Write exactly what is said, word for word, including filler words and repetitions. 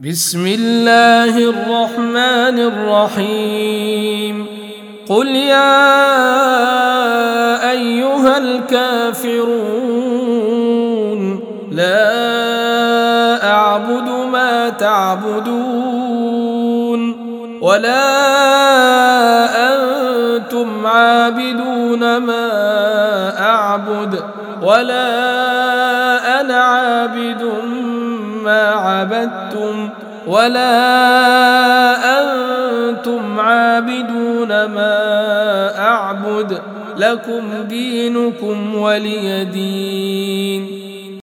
بسم الله الرحمن الرحيم قل يا أيها الكافرون لا أعبد ما تعبدون ولا أنتم عابدون ما أعبد ولا أنا عابد ما عبدتم ولا أنتم عابدون ما أعبد لكم دينكم ولي دين.